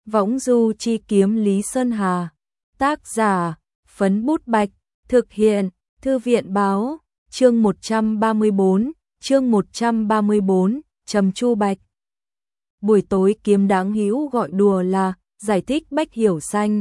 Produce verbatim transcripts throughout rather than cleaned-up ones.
Võng du chi kiếm Lý Sơn Hà. Tác giả, Phấn Bút Bạch. Thực hiện, Thư viện báo. Chương một trăm ba mươi bốn, chương một trăm ba mươi bốn, Trầm Chu Bạch. Buổi tối Kiếm Đáng Hữu gọi đùa là giải thích Bách Hiểu Xanh.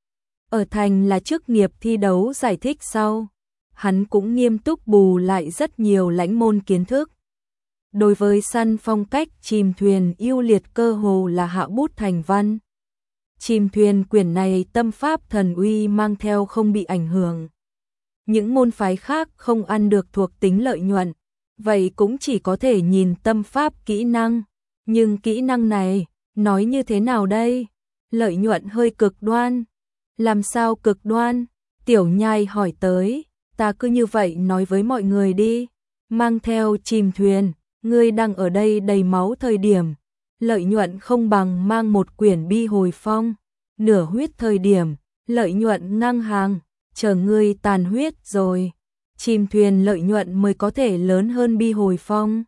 Ở thành là chức nghiệp thi đấu giải thích sau. Hắn cũng nghiêm túc bù lại rất nhiều lãnh môn kiến thức. Đối với săn phong cách chìm thuyền yêu liệt cơ hồ là hạ bút thành văn. Chìm thuyền quyển này tâm pháp thần uy mang theo không bị ảnh hưởng. Những môn phái khác không ăn được thuộc tính lợi nhuận, vậy cũng chỉ có thể nhìn tâm pháp kỹ năng. Nhưng kỹ năng này, nói như thế nào đây? Lợi nhuận hơi cực đoan. Làm sao cực đoan? Tiểu Nhai hỏi tới, ta cứ như vậy nói với mọi người đi. Mang theo chìm thuyền, ngươi đang ở đây đầy máu thời điểm. Lợi nhuận không bằng mang một quyển bi hồi phong. Nửa huyết thời điểm, lợi nhuận ngang hàng. Chờ ngươi tàn huyết rồi, chìm thuyền lợi nhuận mới có thể lớn hơn bi hồi phong.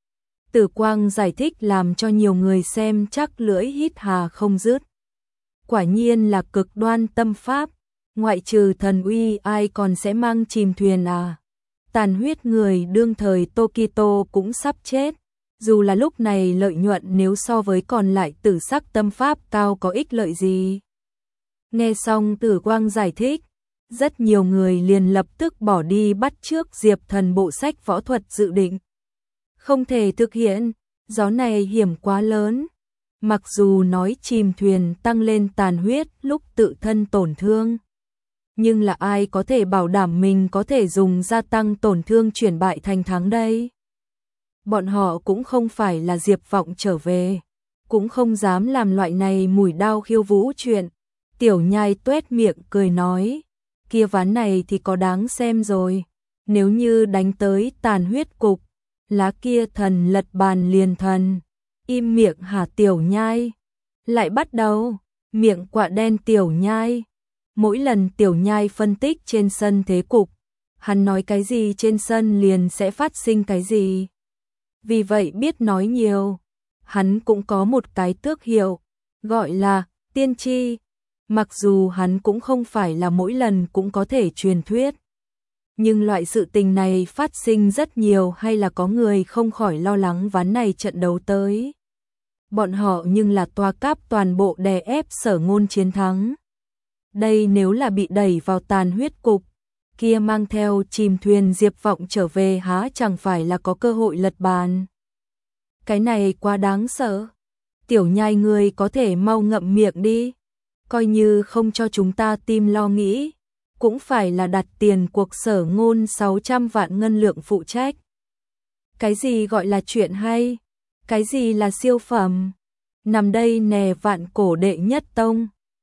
Tử Quang giải thích làm cho nhiều người xem chắc lưỡi hít hà không dứt. Quả nhiên là cực đoan tâm pháp, ngoại trừ thần uy ai còn sẽ mang chìm thuyền à. Tàn huyết người đương thời Tokito cũng sắp chết, dù là lúc này lợi nhuận nếu so với còn lại tử sắc tâm pháp cao có ích lợi gì. Nghe xong Tử Quang giải thích, rất nhiều người liền lập tức bỏ đi bắt chước Diệp Thần bộ sách võ thuật dự định. Không thể thực hiện, gió này hiểm quá lớn. Mặc dù nói chìm thuyền tăng lên tàn huyết lúc tự thân tổn thương, nhưng là ai có thể bảo đảm mình có thể dùng gia tăng tổn thương chuyển bại thành thắng đây? Bọn họ cũng không phải là Diệp Vọng trở về, cũng không dám làm loại này mùi đao khiêu vũ chuyện. Tiểu Nhai tuét miệng cười nói, kia ván này thì có đáng xem rồi. Nếu như đánh tới tàn huyết cục, lá kia thần lật bàn liền thần. Im miệng hả Tiểu Nhai? Lại bắt đầu, miệng quạ đen Tiểu Nhai. Mỗi lần Tiểu Nhai phân tích trên sân thế cục, hắn nói cái gì trên sân liền sẽ phát sinh cái gì. Vì vậy biết nói nhiều, hắn cũng có một cái tước hiệu, gọi là tiên tri. Mặc dù hắn cũng không phải là mỗi lần cũng có thể truyền thuyết, nhưng loại sự tình này phát sinh rất nhiều hay là có người không khỏi lo lắng ván này trận đấu tới. Bọn họ nhưng là toa cáp toàn bộ đè ép Sở Ngôn chiến thắng. Đây nếu là bị đẩy vào tàn huyết cục, kia mang theo chìm thuyền Diệp Vọng trở về há chẳng phải là có cơ hội lật bàn. Cái này quá đáng sợ. Tiểu Nhai người có thể mau ngậm miệng đi. Coi như không cho chúng ta tim lo nghĩ, cũng phải là đặt tiền cuộc Sở Ngôn sáu trăm vạn ngân lượng phụ trách. Cái gì gọi là chuyện hay? Cái gì là siêu phẩm? Nằm đây nè vạn cổ đệ nhất tông,